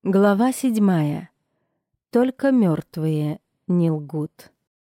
Глава 7. Только мертвые не лгут.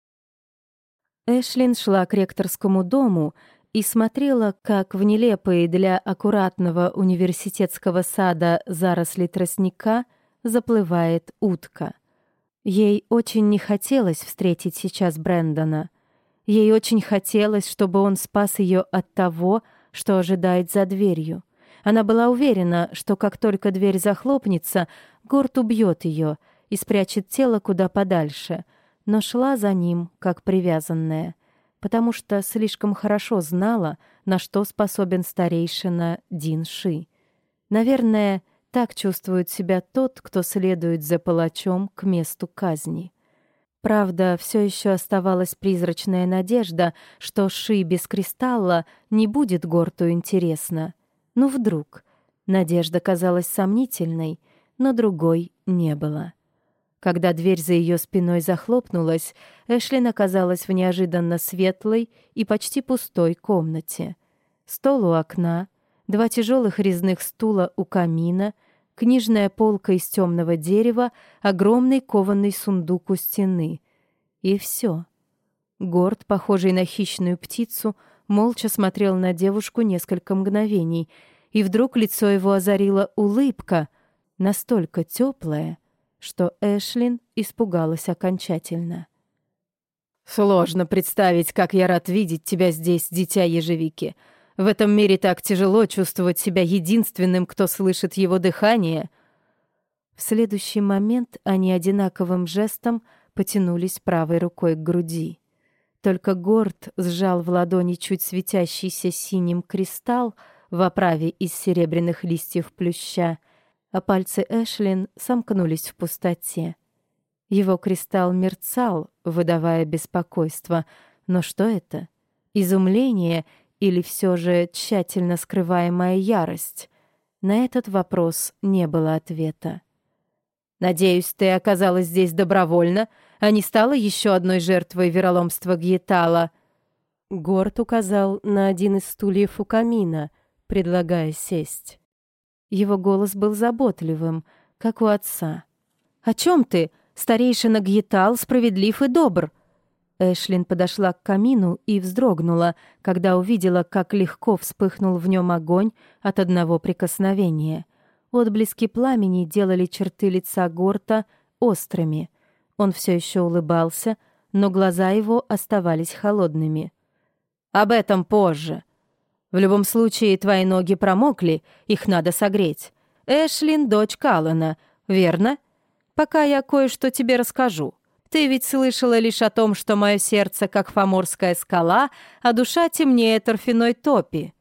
Эшлин шла к ректорскому дому и смотрела, как в нелепые для аккуратного университетского сада заросли тростника заплывает утка. Ей очень не хотелось встретить сейчас Брэндона. Ей очень хотелось, чтобы он спас ее от того, что ожидает за дверью. Она была уверена, что как только дверь захлопнется, Горд убьет ее и спрячет тело куда подальше, но шла за ним, как привязанная, потому что слишком хорошо знала, на что способен старейшина Дин Ши. Наверное, так чувствует себя тот, кто следует за палачом к месту казни. Правда, все еще оставалась призрачная надежда, что Ши без кристалла не будет Горту интересно. Ну вдруг. Надежда казалась сомнительной, но другой не было. Когда дверь за ее спиной захлопнулась, Эшлин оказалась в неожиданно светлой и почти пустой комнате. Стол у окна, 2 тяжелых резных стула у камина, книжная полка из темного дерева, огромный кованный сундук у стены. И все. Горд, похожий на хищную птицу, молча смотрел на девушку несколько мгновений, и вдруг лицо его озарила улыбка, настолько теплая, что Эшлин испугалась окончательно. «Сложно представить, как я рад видеть тебя здесь, дитя ежевики. В этом мире так тяжело чувствовать себя единственным, кто слышит его дыхание». В следующий момент они одинаковым жестом потянулись правой рукой к груди. Только Горд сжал в ладони чуть светящийся синим кристалл в оправе из серебряных листьев плюща, а пальцы Эшлин сомкнулись в пустоте. Его кристалл мерцал, выдавая беспокойство. Но что это? Изумление или все же тщательно скрываемая ярость? На этот вопрос не было ответа. «Надеюсь, ты оказалась здесь добровольно, а не стала еще одной жертвой вероломства Гьетала». Горд указал на один из стульев у камина, предлагая сесть. Его голос был заботливым, как у отца. «О чем ты? Старейшина Гьетал справедлив и добр». Эшлин подошла к камину и вздрогнула, когда увидела, как легко вспыхнул в нем огонь от одного прикосновения. Отблески пламени делали черты лица Горта острыми. Он все еще улыбался, но глаза его оставались холодными. «Об этом позже. В любом случае, твои ноги промокли, их надо согреть. Эшлин — дочь Каллана, верно? Пока я кое-что тебе расскажу. Ты ведь слышала лишь о том, что мое сердце как фоморская скала, а душа темнее торфяной топи».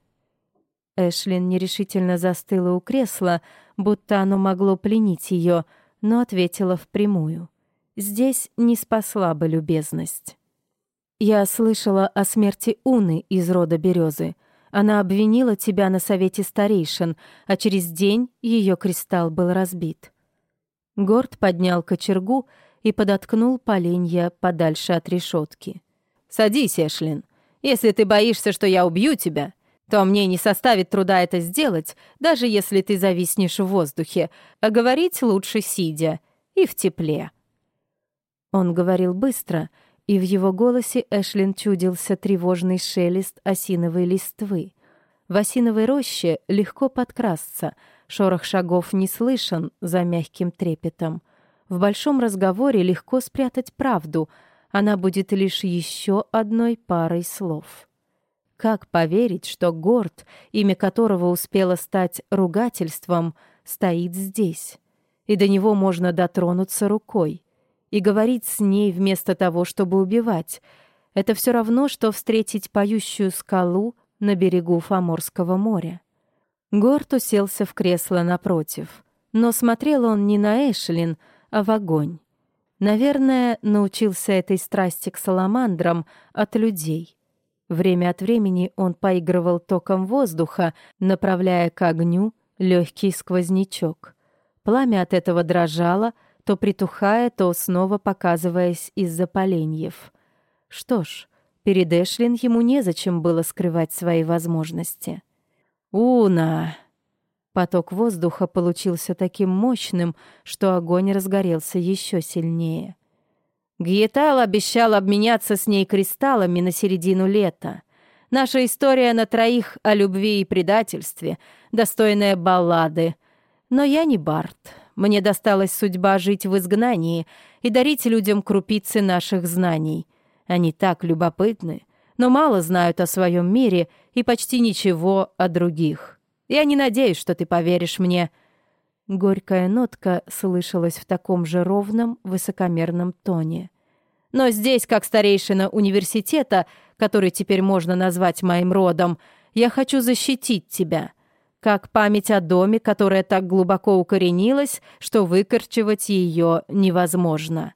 Эшлин нерешительно застыла у кресла, будто оно могло пленить ее, но ответила впрямую. Здесь не спасла бы любезность. «Я слышала о смерти Уны из рода Березы. Она обвинила тебя на совете старейшин, а через день ее кристалл был разбит». Горд поднял кочергу и подоткнул поленья подальше от решетки. «Садись, Эшлин. Если ты боишься, что я убью тебя, то мне не составит труда это сделать, даже если ты зависнешь в воздухе, а говорить лучше сидя и в тепле». Он говорил быстро, и в его голосе Эшлин чудился тревожный шелест осиновой листвы. В осиновой роще легко подкрасться, шорох шагов не слышен за мягким трепетом. В большом разговоре легко спрятать правду, она будет лишь еще одной парой слов. Как поверить, что Горд, имя которого успело стать ругательством, стоит здесь, и до него можно дотронуться рукой, и говорить с ней вместо того, чтобы убивать? Это все равно, что встретить поющую скалу на берегу Фоморского моря. Горд уселся в кресло напротив, но смотрел он не на Эшлин, а в огонь. Наверное, научился этой страсти к саламандрам от людей. Время от времени он поигрывал током воздуха, направляя к огню легкий сквознячок. Пламя от этого дрожало, то притухая, то снова показываясь из-за поленьев. Что ж, перед Эшлин ему незачем было скрывать свои возможности. «Уна!» Поток воздуха получился таким мощным, что огонь разгорелся еще сильнее. Гьетал обещал обменяться с ней кристаллами на середину лета. Наша история на троих о любви и предательстве, достойная баллады. Но я не бард. Мне досталась судьба жить в изгнании и дарить людям крупицы наших знаний. Они так любопытны, но мало знают о своем мире и почти ничего о других. Я не надеюсь, что ты поверишь мне». Горькая нотка слышалась в таком же ровном, высокомерном тоне. «Но здесь, как старейшина университета, который теперь можно назвать моим родом, я хочу защитить тебя, как память о доме, которая так глубоко укоренилась, что выкорчевать ее невозможно».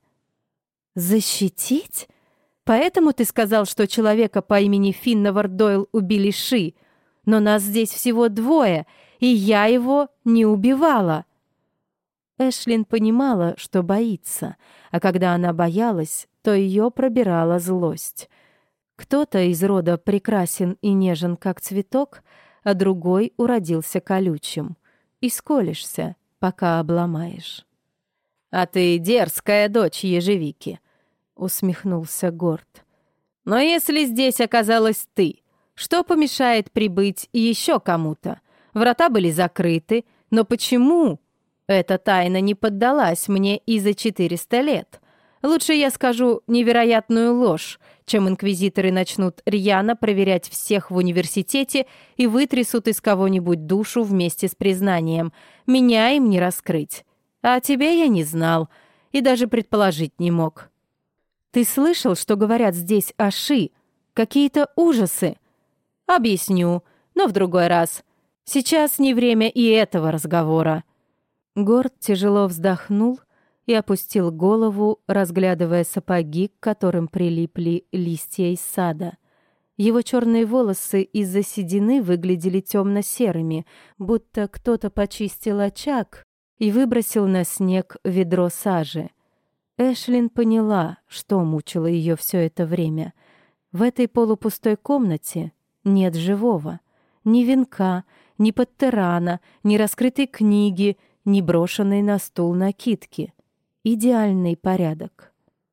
«Защитить? Поэтому ты сказал, что человека по имени Финновард Дойл убили Ши, но нас здесь всего двое, и я его не убивала». Эшлин понимала, что боится, а когда она боялась, то ее пробирала злость. Кто-то из рода прекрасен и нежен, как цветок, а другой уродился колючим. И сколешься, пока обломаешь. «А ты дерзкая дочь ежевики», — усмехнулся Горд. «Но если здесь оказалась ты, что помешает прибыть еще кому-то? Врата были закрыты, но почему? Эта тайна не поддалась мне и за 400 лет. Лучше я скажу невероятную ложь, чем инквизиторы начнут рьяно проверять всех в университете и вытрясут из кого-нибудь душу вместе с признанием. Меня им не раскрыть. А о тебе я не знал и даже предположить не мог. Ты слышал, что говорят здесь о Ши? Какие-то ужасы. Объясню, но в другой раз. Сейчас не время и этого разговора». Горд тяжело вздохнул и опустил голову, разглядывая сапоги, к которым прилипли листья из сада. Его черные волосы из-за седины выглядели темно-серыми, будто кто-то почистил очаг и выбросил на снег ведро сажи. Эшлин поняла, что мучило ее все это время. В этой полупустой комнате нет живого. Ни венка, ни подтерана, ни раскрытой книги, ни брошенной на стул накидки. Идеальный порядок.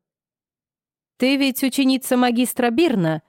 «Ты ведь ученица магистра Бирна?»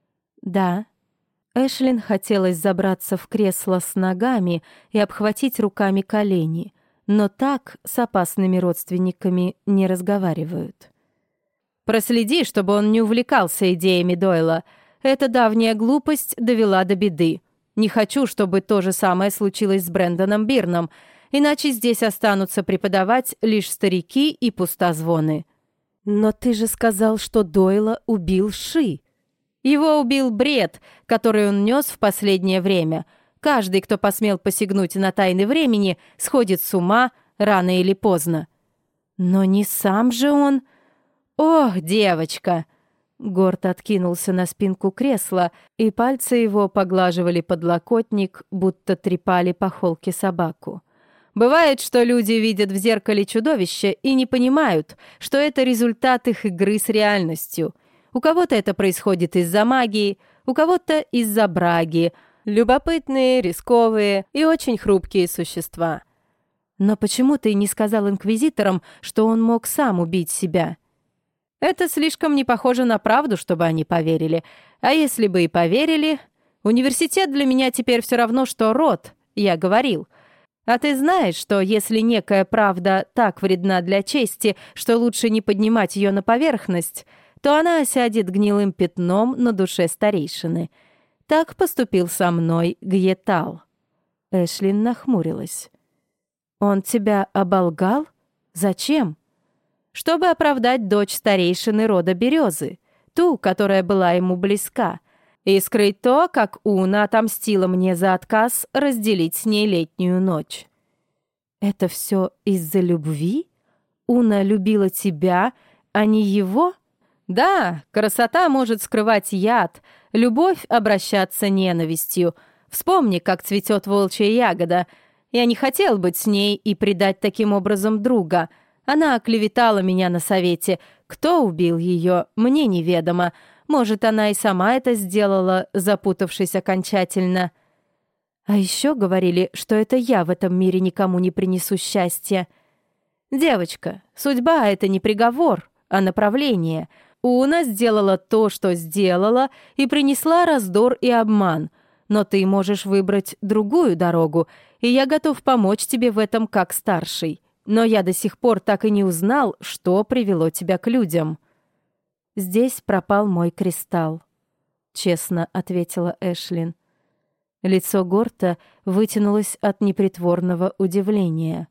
«Да». Эшлин хотелось забраться в кресло с ногами и обхватить руками колени, но так с опасными родственниками не разговаривают. «Проследи, чтобы он не увлекался идеями Дойла. Эта давняя глупость довела до беды. Не хочу, чтобы то же самое случилось с Брэндоном Бирном, иначе здесь останутся преподавать лишь старики и пустозвоны». «Но ты же сказал, что Дойла убил Ши». «Его убил бред, который он нес в последнее время. Каждый, кто посмел посягнуть на тайны времени, сходит с ума рано или поздно». «Но не сам же он...» «Ох, девочка!» Горд откинулся на спинку кресла, и пальцы его поглаживали подлокотник, будто трепали по холке собаку. «Бывает, что люди видят в зеркале чудовище и не понимают, что это результат их игры с реальностью. У кого-то это происходит из-за магии, у кого-то из-за браги. Любопытные, рисковые и очень хрупкие существа. Но почему ты не сказал инквизиторам, что он мог сам убить себя?» «Это слишком не похоже на правду, чтобы они поверили. А если бы и поверили... Университет для меня теперь все равно, что род, я говорил. А ты знаешь, что если некая правда так вредна для чести, что лучше не поднимать ее на поверхность, то она осядет гнилым пятном на душе старейшины. Так поступил со мной Гьетал». Эшлин нахмурилась. «Он тебя оболгал? Зачем?» «Чтобы оправдать дочь старейшины рода Березы, ту, которая была ему близка, и скрыть то, как Уна отомстила мне за отказ разделить с ней летнюю ночь». «Это все из-за любви? Уна любила тебя, а не его?» «Да, красота может скрывать яд, любовь обращаться ненавистью. Вспомни, как цветет волчья ягода. Я не хотел быть с ней и предать таким образом друга. Она оклеветала меня на совете. Кто убил ее, мне неведомо. Может, она и сама это сделала, запутавшись окончательно». А еще говорили, что это я в этом мире никому не принесу счастья. Девочка, судьба — это не приговор, а направление. Уна сделала то, что сделала, и принесла раздор и обман. Но ты можешь выбрать другую дорогу, и я готов помочь тебе в этом как старший. Но я до сих пор так и не узнал, что привело тебя к людям». «Здесь пропал мой кристалл», — честно ответила Эшлин. Лицо Горта вытянулось от непритворного удивления.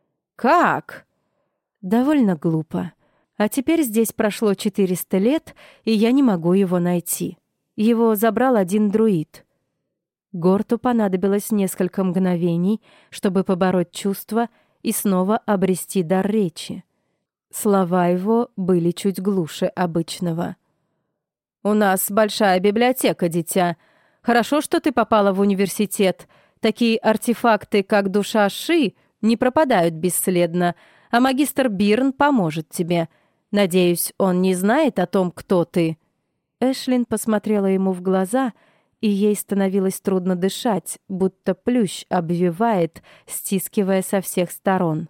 «Как?» «Довольно глупо. А теперь здесь прошло 400 лет, и я не могу его найти. Его забрал один друид». Горту понадобилось несколько мгновений, чтобы побороть чувства и снова обрести дар речи. Слова его были чуть глуше обычного. «У нас большая библиотека, дитя. Хорошо, что ты попала в университет. Такие артефакты, как душа Ши, не пропадают бесследно, а магистр Бирн поможет тебе. Надеюсь, он не знает о том, кто ты». Эшлин посмотрела ему в глаза, и ей становилось трудно дышать, будто плющ обвивает, стискивая со всех сторон.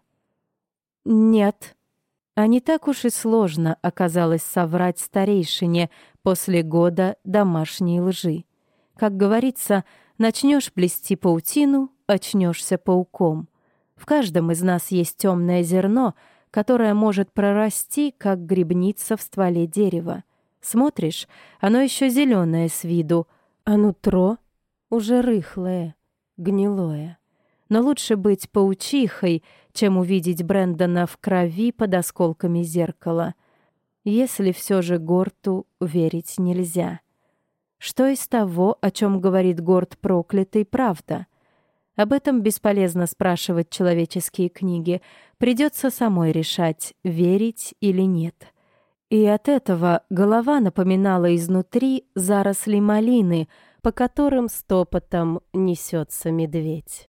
«Нет». А не так уж и сложно оказалось соврать старейшине после года домашней лжи. Как говорится, начнешь плести паутину, очнешься пауком. В каждом из нас есть темное зерно, которое может прорасти, как грибница в стволе дерева. Смотришь, оно еще зеленое с виду, а нутро уже рыхлое, гнилое. Но лучше быть паучихой, чем увидеть Брэндона в крови под осколками зеркала. Если все же Горту верить нельзя. Что из того, о чем говорит Горт проклятый, правда? Об этом бесполезно спрашивать человеческие книги. Придется самой решать, верить или нет. И от этого голова напоминала изнутри заросли малины, по которым стопотом несется медведь.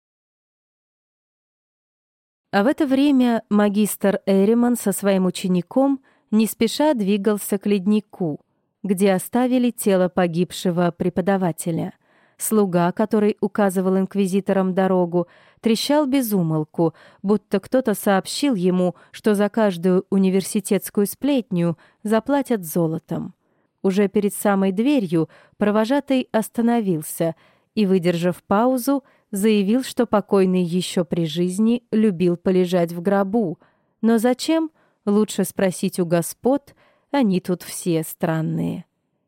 А в это время магистр Эриман со своим учеником не спеша двигался к леднику, где оставили тело погибшего преподавателя. Слуга, который указывал инквизиторам дорогу, трещал без умолку, будто кто-то сообщил ему, что за каждую университетскую сплетню заплатят золотом. Уже перед самой дверью провожатый остановился и, выдержав паузу, заявил, что покойный еще при жизни любил полежать в гробу. Но зачем? Лучше спросить у господ, они тут все странные.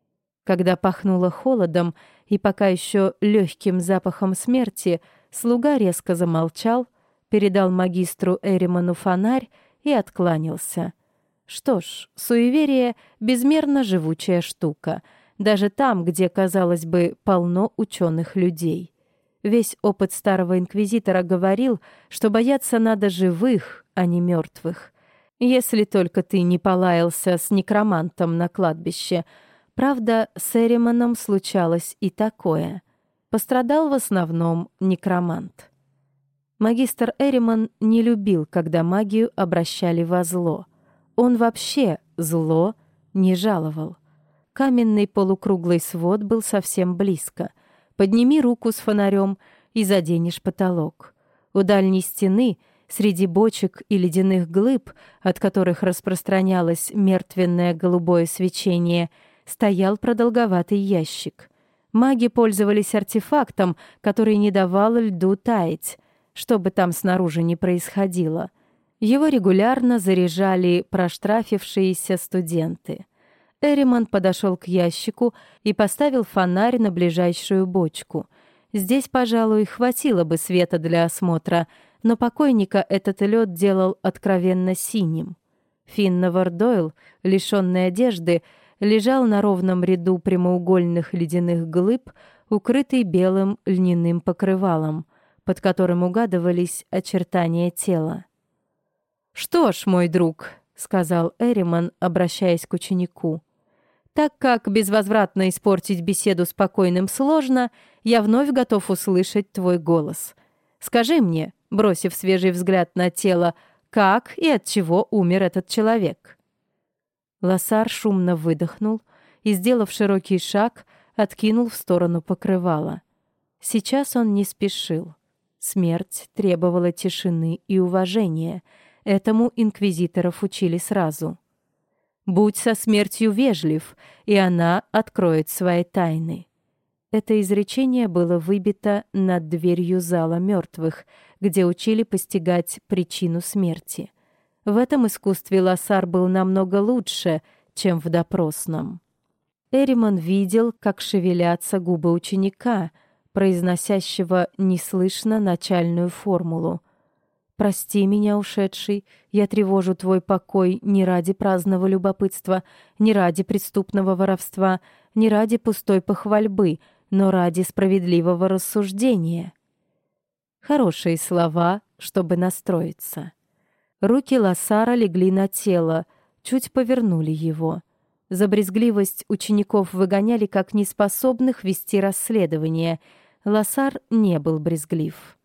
Когда пахнуло холодом и пока еще легким запахом смерти, слуга резко замолчал, передал магистру Эриману фонарь и откланялся. Что ж, суеверие — безмерно живучая штука, даже там, где, казалось бы, полно ученых людей. Весь опыт старого инквизитора говорил, что бояться надо живых, а не мертвых. Если только ты не полаялся с некромантом на кладбище. Правда, с Эриманом случалось и такое. Пострадал в основном некромант. Магистр Эриман не любил, когда магию обращали во зло. Он вообще зло не жаловал. Каменный полукруглый свод был совсем близко. Подними руку с фонарем и заденешь потолок. У дальней стены, среди бочек и ледяных глыб, от которых распространялось мертвенное голубое свечение, стоял продолговатый ящик. Маги пользовались артефактом, который не давал льду таять, что бы там снаружи ни происходило. Его регулярно заряжали проштрафившиеся студенты. Эриман подошел к ящику и поставил фонарь на ближайшую бочку. Здесь, пожалуй, хватило бы света для осмотра, но покойника этот лед делал откровенно синим. Финновар Дойл, лишенный одежды, лежал на ровном ряду прямоугольных ледяных глыб, укрытый белым льняным покрывалом, под которым угадывались очертания тела. «Что ж, мой друг», — сказал Эриман, обращаясь к ученику, «так как безвозвратно испортить беседу спокойным сложно, я вновь готов услышать твой голос. Скажи мне, бросив свежий взгляд на тело, как и от чего умер этот человек?» Лоссар шумно выдохнул и, сделав широкий шаг, откинул в сторону покрывала. Сейчас он не спешил. Смерть требовала тишины и уважения. Этому инквизиторов учили сразу. «Будь со смертью вежлив, и она откроет свои тайны». Это изречение было выбито над дверью зала мертвых, где учили постигать причину смерти. В этом искусстве Лассар был намного лучше, чем в допросном. Эримон видел, как шевелятся губы ученика, произносящего неслышно начальную формулу. «Прости меня, ушедший, я тревожу твой покой не ради праздного любопытства, не ради преступного воровства, не ради пустой похвальбы, но ради справедливого рассуждения». Хорошие слова, чтобы настроиться. Руки Лассара легли на тело, чуть повернули его. За брезгливость учеников выгоняли как неспособных вести расследование. Лассар не был брезглив.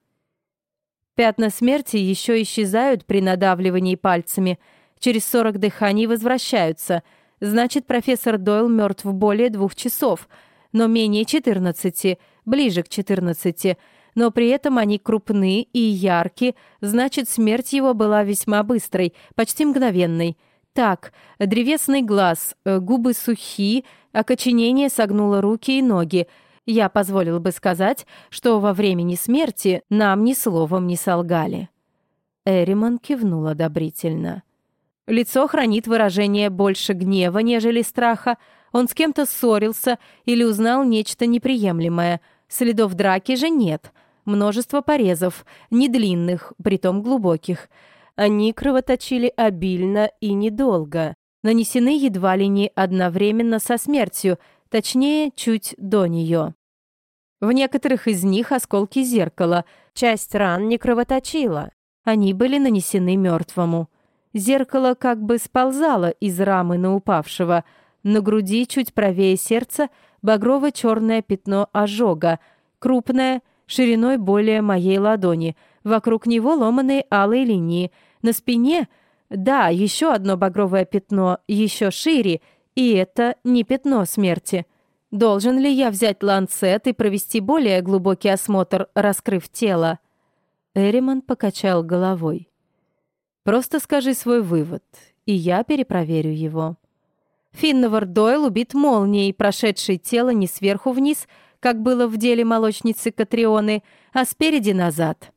«Пятна смерти еще исчезают при надавливании пальцами. Через 40 дыханий возвращаются. Значит, профессор Дойл мертв более 2 часов, но менее 14, ближе к 14. Но при этом они крупны и ярки, значит, смерть его была весьма быстрой, почти мгновенной. Так, древесный глаз, губы сухи, окоченение согнуло руки и ноги. Я позволил бы сказать, что во времени смерти нам ни словом не солгали». Эримон кивнул одобрительно. «Лицо хранит выражение больше гнева, нежели страха. Он с кем-то ссорился или узнал нечто неприемлемое. Следов драки же нет. Множество порезов, не длинных, притом глубоких. Они кровоточили обильно и недолго. Нанесены едва ли не одновременно со смертью, точнее, чуть до нее. В некоторых из них осколки зеркала. Часть ран не кровоточила. Они были нанесены мертвому. Зеркало как бы сползало из рамы на упавшего. На груди, чуть правее сердца, багрово-черное пятно ожога, крупное, шириной более моей ладони. Вокруг него ломаные алые линии. На спине, да, еще одно багровое пятно, еще шире, и это не пятно смерти. Должен ли я взять ланцет и провести более глубокий осмотр, раскрыв тело?» Эримон покачал головой. «Просто скажи свой вывод, и я перепроверю его». Финновар Дойл убит молнией, прошедшей тело не сверху вниз, как было в деле молочницы Катрионы, а спереди назад.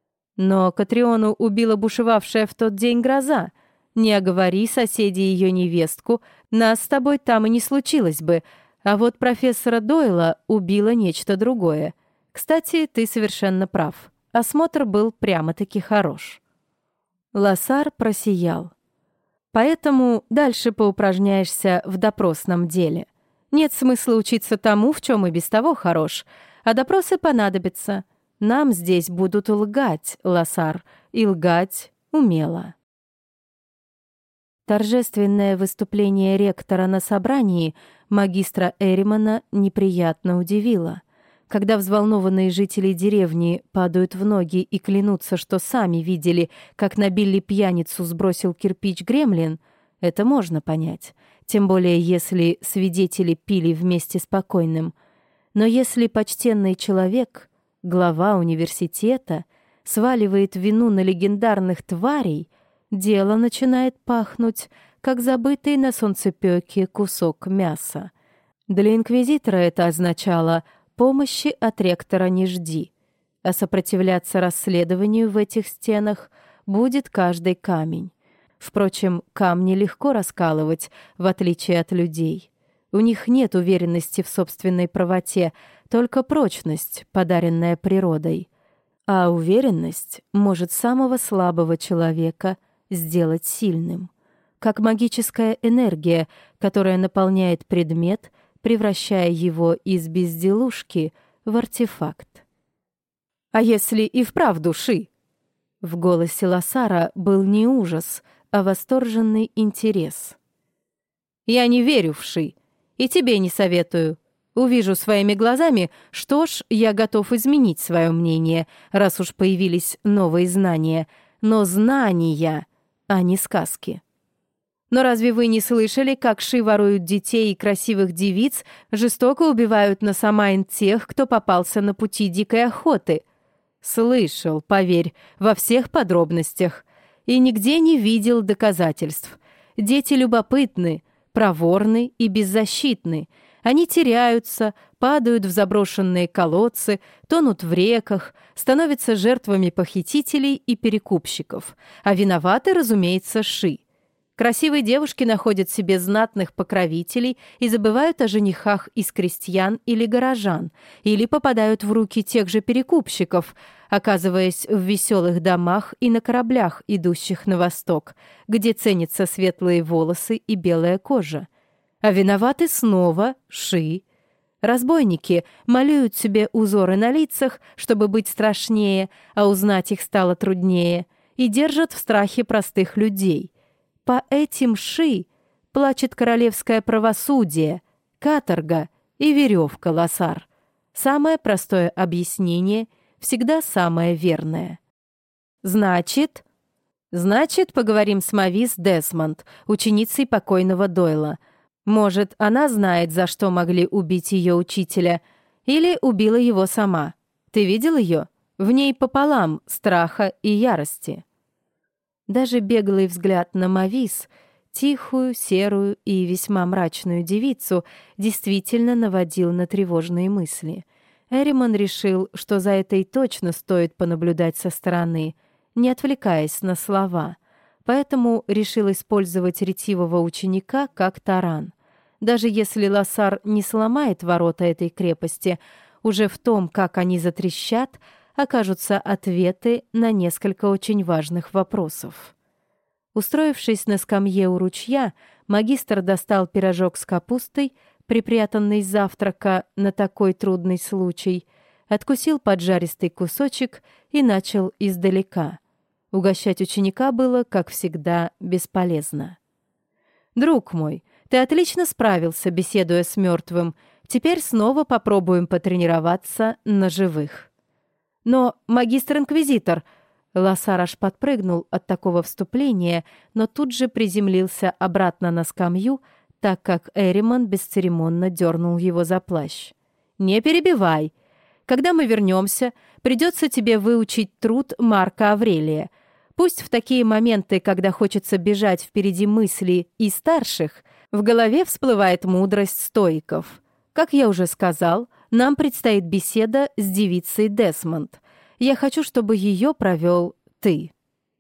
Но Катриону убила бушевавшая в тот день гроза. Не оговори соседи ее невестку, нас с тобой там и не случилось бы. А вот профессора Дойла убило нечто другое. Кстати, ты совершенно прав. Осмотр был прямо-таки хорош. Лассар просиял. Поэтому дальше поупражняешься в допросном деле. Нет смысла учиться тому, в чем и без того хорош, а допросы понадобятся. Нам здесь будут лгать, Лассар, и лгать умело. Торжественное выступление ректора на собрании магистра Эримона неприятно удивило. Когда взволнованные жители деревни падают в ноги и клянутся, что сами видели, как на Билли пьяницу сбросил кирпич гремлин, это можно понять, тем более если свидетели пили вместе с покойным. Но если почтенный человек, глава университета, сваливает вину на легендарных тварей, дело начинает пахнуть, как забытый на солнцепёке кусок мяса. Для инквизитора это означало «помощи от ректора не жди», а сопротивляться расследованию в этих стенах будет каждый камень. Впрочем, камни легко раскалывать, в отличие от людей. У них нет уверенности в собственной правоте, только прочность, подаренная природой. А уверенность может самого слабого человека сделать сильным. Как магическая энергия, которая наполняет предмет, превращая его из безделушки в артефакт. «А если и вправду Ши?» В голосе Лассара был не ужас, а восторженный интерес. «Я не верю в Ши, и тебе не советую. Увижу своими глазами, что ж, я готов изменить свое мнение, раз уж появились новые знания. Но знания, а не сказки». Но разве вы не слышали, как Ши воруют детей и красивых девиц, жестоко убивают на Самайн тех, кто попался на пути дикой охоты? Слышал, поверь, во всех подробностях. И нигде не видел доказательств. Дети любопытны, проворны и беззащитны. Они теряются, падают в заброшенные колодцы, тонут в реках, становятся жертвами похитителей и перекупщиков. А виноваты, разумеется, Ши. Красивые девушки находят себе знатных покровителей и забывают о женихах из крестьян или горожан, или попадают в руки тех же перекупщиков, оказываясь в веселых домах и на кораблях, идущих на восток, где ценятся светлые волосы и белая кожа. А виноваты снова Ши. Разбойники малюют себе узоры на лицах, чтобы быть страшнее, а узнать их стало труднее, и держат в страхе простых людей. По этим Ши плачет королевское правосудие, каторга и веревка, Лассар. Самое простое объяснение, всегда самое верное. Значит, поговорим с Мавис Десмонд, ученицей покойного Дойла. Может, она знает, за что могли убить ее учителя, или убила его сама. Ты видел ее? В ней пополам страха и ярости. Даже беглый взгляд на Мавис, тихую, серую и весьма мрачную девицу, действительно наводил на тревожные мысли. Эримон решил, что за этой точно стоит понаблюдать со стороны, не отвлекаясь на слова, поэтому решил использовать ретивого ученика как таран. Даже если Лассар не сломает ворота этой крепости, уже в том, как они затрещат, окажутся ответы на несколько очень важных вопросов. Устроившись на скамье у ручья, магистр достал пирожок с капустой, припрятанный с завтрака на такой трудный случай, откусил поджаристый кусочек и начал издалека. Угощать ученика было, как всегда, бесполезно. «Друг мой, ты отлично справился, беседуя с мертвым. Теперь снова попробуем потренироваться на живых». «Но, магистр-инквизитор...» Лассар аж подпрыгнул от такого вступления, но тут же приземлился обратно на скамью, так как Эримон бесцеремонно дернул его за плащ. «Не перебивай. Когда мы вернемся, придется тебе выучить труд Марка Аврелия. Пусть в такие моменты, когда хочется бежать впереди мысли и старших, в голове всплывает мудрость стоиков. Как я уже сказал, нам предстоит беседа с девицей Десмонд. Я хочу, чтобы ее провел ты».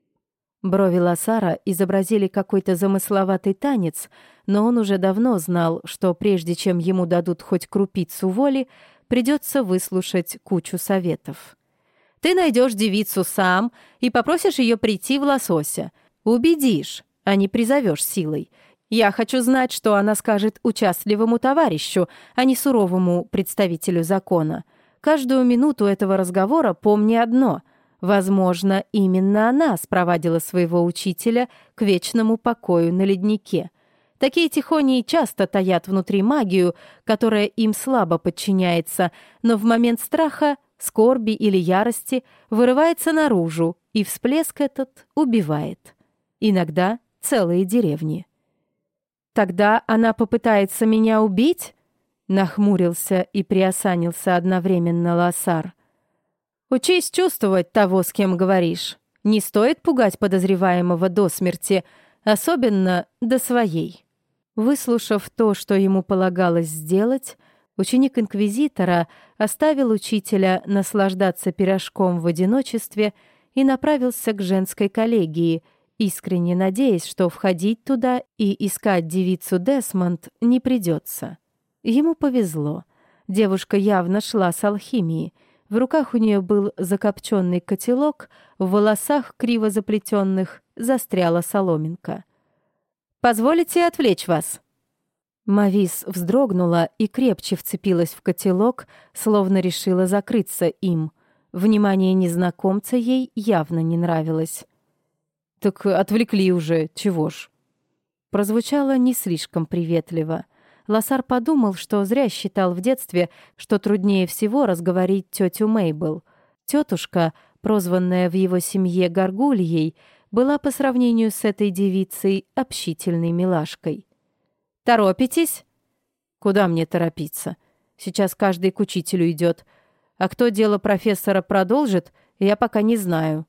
Брови Лассара изобразили какой-то замысловатый танец, но он уже давно знал, что прежде чем ему дадут хоть крупицу воли, придется выслушать кучу советов. «Ты найдешь девицу сам и попросишь ее прийти в Лосося. Убедишь, а не призовешь силой. Я хочу знать, что она скажет участливому товарищу, а не суровому представителю закона. Каждую минуту этого разговора помни одно. Возможно, именно она спровадила своего учителя к вечному покою на леднике. Такие тихонии часто таят внутри магию, которая им слабо подчиняется, но в момент страха, скорби или ярости вырывается наружу, и всплеск этот убивает. Иногда целые деревни. «Тогда она попытается меня убить?» — нахмурился и приосанился одновременно Лассар. «Учись чувствовать того, с кем говоришь. Не стоит пугать подозреваемого до смерти, особенно до своей». Выслушав то, что ему полагалось сделать, ученик инквизитора оставил учителя наслаждаться пирожком в одиночестве и направился к женской коллегии, искренне надеясь, что входить туда и искать девицу Десмонд не придется. Ему повезло. Девушка явно шла с алхимией. В руках у нее был закопченный котелок, в волосах, криво заплетенных, застряла соломинка. «Позволите отвлечь вас?» Мавис вздрогнула и крепче вцепилась в котелок, словно решила закрыться им. Внимание незнакомца ей явно не нравилось. «Так отвлекли уже, чего ж?» Прозвучало не слишком приветливо. Лассар подумал, что зря считал в детстве, что труднее всего разговорить тетю Мейбл. Тетушка, прозванная в его семье Горгульей, была по сравнению с этой девицей общительной милашкой. «Торопитесь?» «Куда мне торопиться? Сейчас каждый к учителю идет. А кто дело профессора продолжит, я пока не знаю».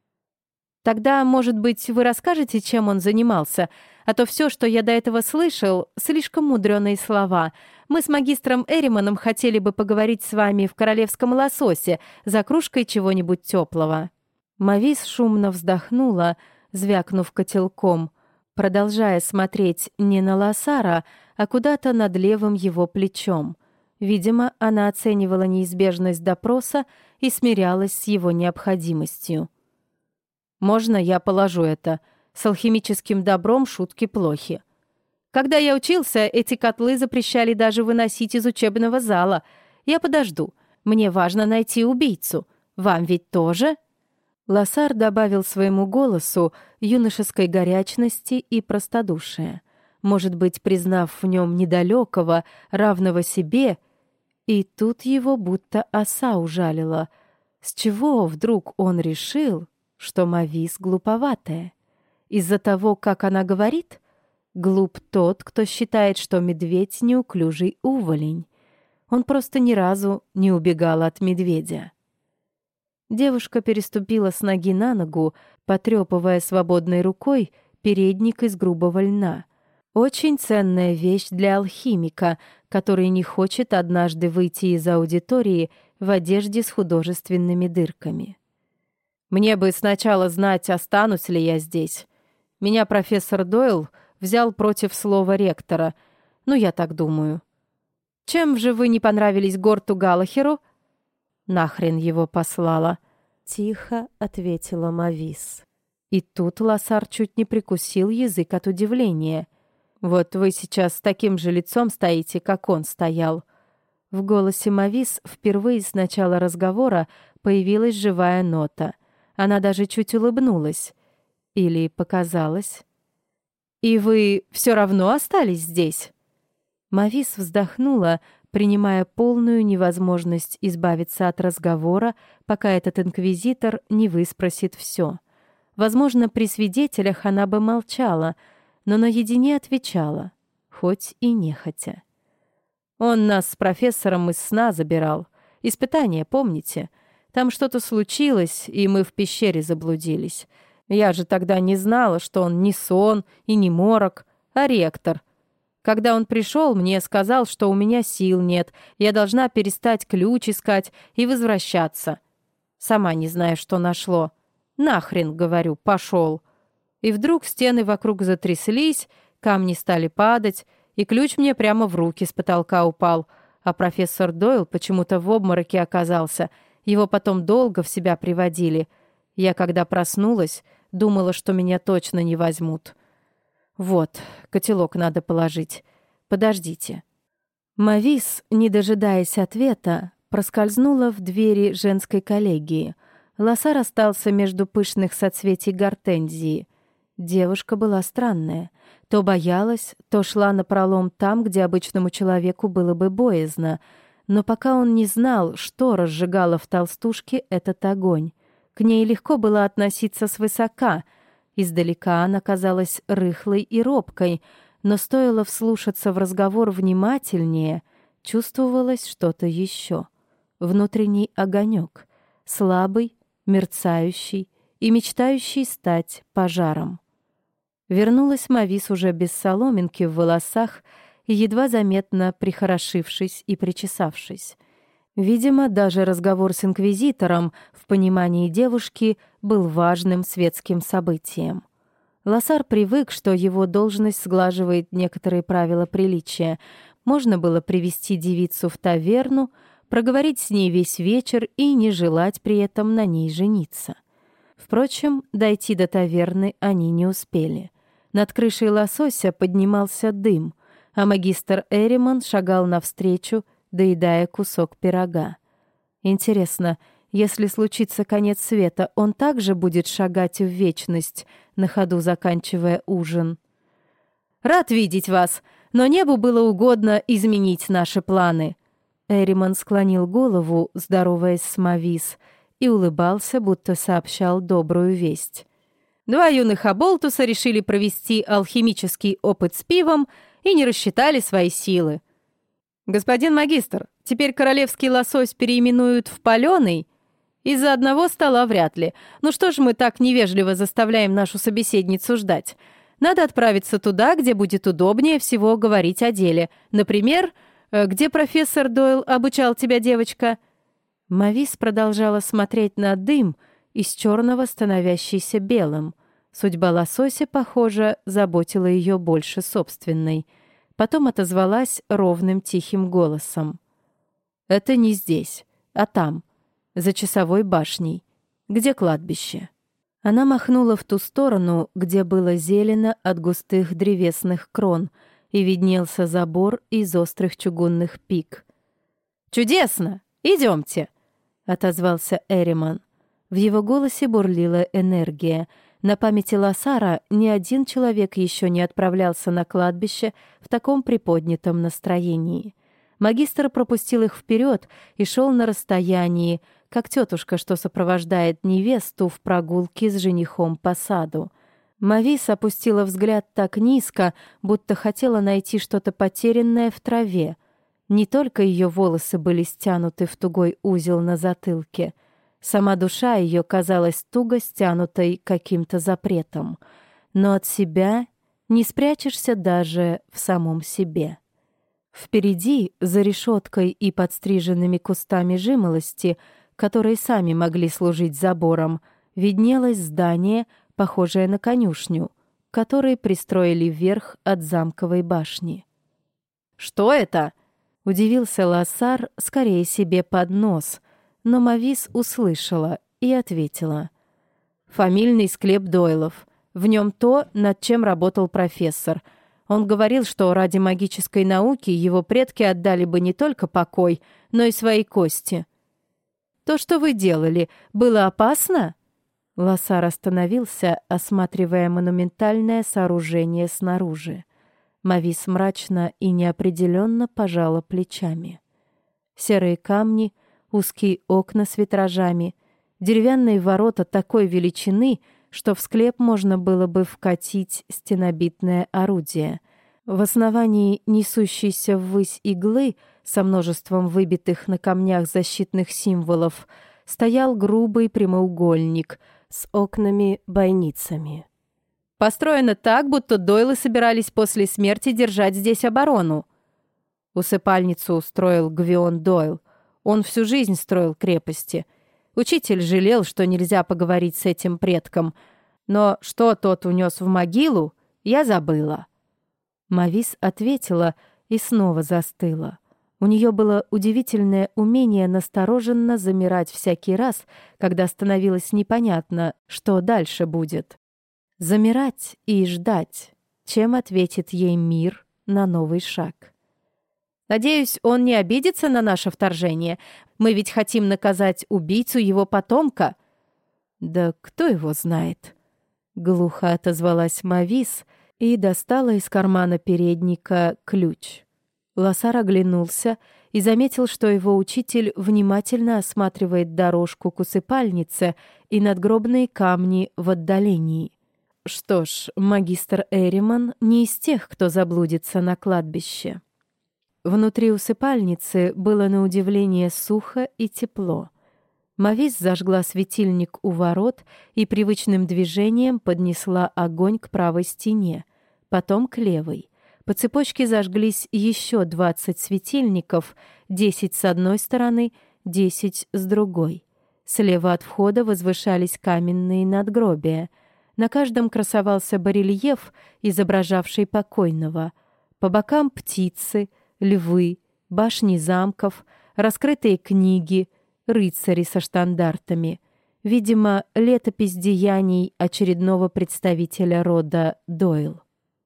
«Тогда, может быть, вы расскажете, чем он занимался? А то все, что я до этого слышал, слишком мудреные слова. Мы с магистром Эриманом хотели бы поговорить с вами в королевском лососе за кружкой чего-нибудь теплого». Мавис шумно вздохнула, звякнув котелком, продолжая смотреть не на Лосара, а куда-то над левым его плечом. Видимо, она оценивала неизбежность допроса и смирялась с его необходимостью. «Можно я положу это? С алхимическим добром шутки плохи. Когда я учился, эти котлы запрещали даже выносить из учебного зала. Я подожду. Мне важно найти убийцу. Вам ведь тоже?» Лосар добавил своему голосу юношеской горячности и простодушия, может быть, признав в нем недалекого, равного себе, и тут его будто оса ужалила. С чего вдруг он решил, что Мавис глуповатая? Из-за того, как она говорит? Глуп тот, кто считает, что медведь — неуклюжий уволень. Он просто ни разу не убегал от медведя. Девушка переступила с ноги на ногу, потрепывая свободной рукой передник из грубого льна. Очень ценная вещь для алхимика, который не хочет однажды выйти из аудитории в одежде с художественными дырками. «Мне бы сначала знать, останусь ли я здесь. Меня профессор Дойл взял против слова ректора. Ну, я так думаю. Чем же вы не понравились Горту Галлахеру?» «Нахрен его послала», — тихо ответила Мавис. И тут Лосар чуть не прикусил язык от удивления. «Вот вы сейчас с таким же лицом стоите, как он стоял». В голосе Мавис впервые с начала разговора появилась живая нота. Она даже чуть улыбнулась. Или показалось. «И вы все равно остались здесь?» Мавис вздохнула, принимая полную невозможность избавиться от разговора, пока этот инквизитор не выспросит все. Возможно, при свидетелях она бы молчала, но наедине отвечала, хоть и нехотя. «Он нас с профессором из сна забирал. Испытание, помните? Там что-то случилось, и мы в пещере заблудились. Я же тогда не знала, что он не сон и не морок, а ректор. Когда он пришел, мне сказал, что у меня сил нет, я должна перестать ключ искать и возвращаться. Сама не знаю, что нашло. Нахрен, говорю, пошел. И вдруг стены вокруг затряслись, камни стали падать, и ключ мне прямо в руки с потолка упал, а профессор Дойл почему-то в обмороке оказался. Его потом долго в себя приводили. Я, когда проснулась, думала, что меня точно не возьмут. Вот, котелок надо положить. Подождите». Мавис, не дожидаясь ответа, проскользнула в двери женской коллегии. Лосар остался между пышных соцветий гортензии. Девушка была странная. То боялась, то шла напролом там, где обычному человеку было бы боязно. Но пока он не знал, что разжигало в толстушке этот огонь. К ней легко было относиться свысока. Издалека она казалась рыхлой и робкой, но стоило вслушаться в разговор внимательнее, чувствовалось что-то еще. Внутренний огонек, слабый, мерцающий и мечтающий стать пожаром. Вернулась Мавис уже без соломинки в волосах и едва заметно прихорошившись и причесавшись. Видимо, даже разговор с инквизитором в понимании девушки был важным светским событием. Лосар привык, что его должность сглаживает некоторые правила приличия. Можно было привести девицу в таверну, проговорить с ней весь вечер и не желать при этом на ней жениться. Впрочем, дойти до таверны они не успели. Над крышей лосося поднимался дым, а магистр Эриман шагал навстречу, доедая кусок пирога. Интересно, если случится конец света, он также будет шагать в вечность, на ходу заканчивая ужин? «Рад видеть вас, но небу было угодно изменить наши планы». Эриман склонил голову, здороваясь с Мавис, и улыбался, будто сообщал добрую весть. Два юных оболтуса решили провести алхимический опыт с пивом и не рассчитали свои силы. «Господин магистр, теперь королевский лосось переименуют в палёный? Из-за одного стола вряд ли. Ну что ж мы так невежливо заставляем нашу собеседницу ждать? Надо отправиться туда, где будет удобнее всего говорить о деле. Например, где профессор Дойл обучал тебя, девочка?» Мавис продолжала смотреть на дым, из черного становящийся белым. Судьба лосося, похоже, заботила ее больше собственной. Потом отозвалась ровным тихим голосом. «Это не здесь, а там, за часовой башней. Где кладбище?» Она махнула в ту сторону, где было зелено от густых древесных крон, и виднелся забор из острых чугунных пик. «Чудесно! Идемте!» — отозвался Эриман. В его голосе бурлила энергия. На памяти Лассара ни один человек еще не отправлялся на кладбище в таком приподнятом настроении. Магистр пропустил их вперед и шел на расстоянии, как тетушка, что сопровождает невесту в прогулке с женихом по саду. Мавис опустила взгляд так низко, будто хотела найти что-то потерянное в траве. Не только ее волосы были стянуты в тугой узел на затылке. Сама душа ее казалась туго стянутой каким-то запретом. Но от себя не спрячешься даже в самом себе. Впереди, за решеткой и подстриженными кустами жимолости, которые сами могли служить забором, виднелось здание, похожее на конюшню, которое пристроили вверх от замковой башни. «Что это?» — удивился Лассар скорее себе под нос, но Мавис услышала и ответила. «Фамильный склеп Дойлов. В нем то, над чем работал профессор. Он говорил, что ради магической науки его предки отдали бы не только покой, но и свои кости». «То, что вы делали, было опасно?» Лассар остановился, осматривая монументальное сооружение снаружи. Мавис мрачно и неопределенно пожала плечами. Серые камни, узкие окна с витражами, деревянные ворота такой величины, что в склеп можно было бы вкатить стенобитное орудие. В основании несущейся ввысь иглы со множеством выбитых на камнях защитных символов стоял грубый прямоугольник с окнами-бойницами. «Построено так, будто Дойлы собирались после смерти держать здесь оборону». Усыпальницу устроил Гвион Дойл. Он всю жизнь строил крепости. Учитель жалел, что нельзя поговорить с этим предком. Но что тот унес в могилу, я забыла. Мавис ответила и снова застыла. У нее было удивительное умение настороженно замирать всякий раз, когда становилось непонятно, что дальше будет. Замирать и ждать, чем ответит ей мир на новый шаг. «Надеюсь, он не обидится на наше вторжение. Мы ведь хотим наказать убийцу его потомка». «Да кто его знает?» Глухо отозвалась Мавис и достала из кармана передника ключ. Лассар оглянулся и заметил, что его учитель внимательно осматривает дорожку к усыпальнице и надгробные камни в отдалении. Что ж, магистр Эриман не из тех, кто заблудится на кладбище. Внутри усыпальницы было на удивление сухо и тепло. Мавис зажгла светильник у ворот и привычным движением поднесла огонь к правой стене, потом к левой. По цепочке зажглись еще 20 светильников, 10 с одной стороны, 10 с другой. Слева от входа возвышались каменные надгробия. На каждом красовался барельеф, изображавший покойного. По бокам птицы, львы, башни замков, раскрытые книги, рыцари со штандартами. Видимо, летопись деяний очередного представителя рода Дойл.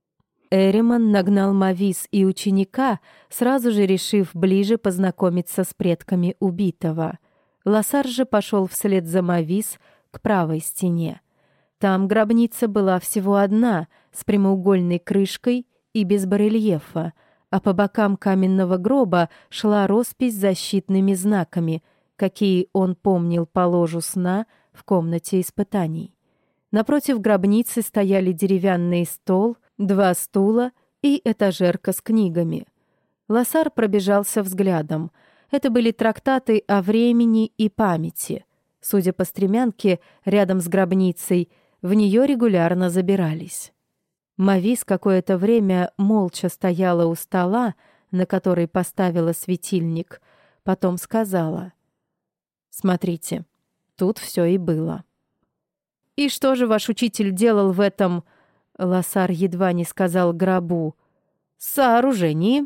Эриман нагнал Мавис и ученика, сразу же решив ближе познакомиться с предками убитого. Лассар же пошел вслед за Мавис к правой стене. Там гробница была всего одна, с прямоугольной крышкой и без барельефа, а по бокам каменного гроба шла роспись с защитными знаками, какие он помнил по ложу сна в комнате испытаний. Напротив гробницы стояли деревянный стол, 2 стула и этажерка с книгами. Лассар пробежался взглядом. Это были трактаты о времени и памяти. Судя по стремянке рядом с гробницей, в нее регулярно забирались. Мавис какое-то время молча стояла у стола, на который поставила светильник, потом сказала: «Смотрите, тут все и было». «И что же ваш учитель делал в этом...» Лассар едва не сказал гробу. «Сооружении?»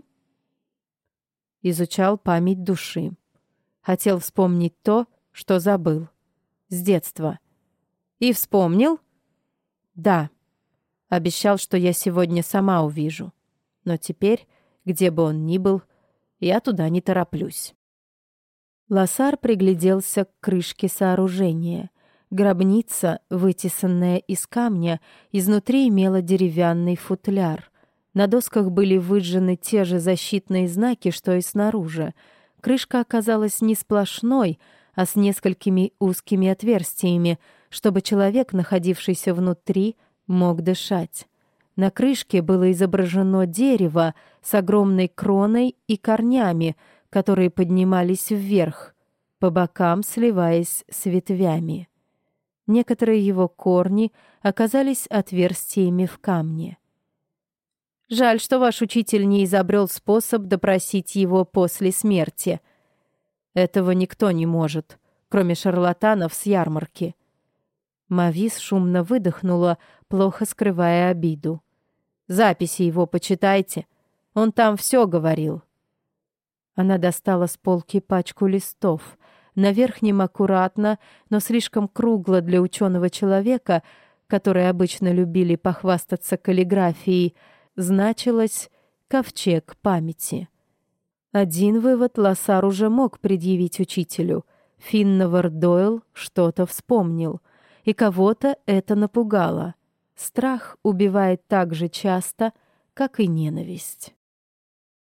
Изучал память души. Хотел вспомнить то, что забыл. С детства. «И вспомнил?» «Да. Обещал, что я сегодня сама увижу. Но теперь, где бы он ни был, я туда не тороплюсь». Лассар пригляделся к крышке сооружения. Гробница, вытесанная из камня, изнутри имела деревянный футляр. На досках были выжжены те же защитные знаки, что и снаружи. Крышка оказалась не сплошной, а с несколькими узкими отверстиями, чтобы человек, находившийся внутри, мог дышать. На крышке было изображено дерево с огромной кроной и корнями, которые поднимались вверх, по бокам сливаясь с ветвями. Некоторые его корни оказались отверстиями в камне. «Жаль, что ваш учитель не изобрел способ допросить его после смерти. Этого никто не может, кроме шарлатанов с ярмарки». Мавис шумно выдохнула, плохо скрывая обиду. «Записи его почитайте. Он там все говорил». Она достала с полки пачку листов. На верхнем аккуратно, но слишком кругло для ученого человека, которые обычно любили похвастаться каллиграфией, значилось «Ковчег памяти». Один вывод Лассар уже мог предъявить учителю. Финновар Дойл что-то вспомнил, и кого-то это напугало. Страх убивает так же часто, как и ненависть.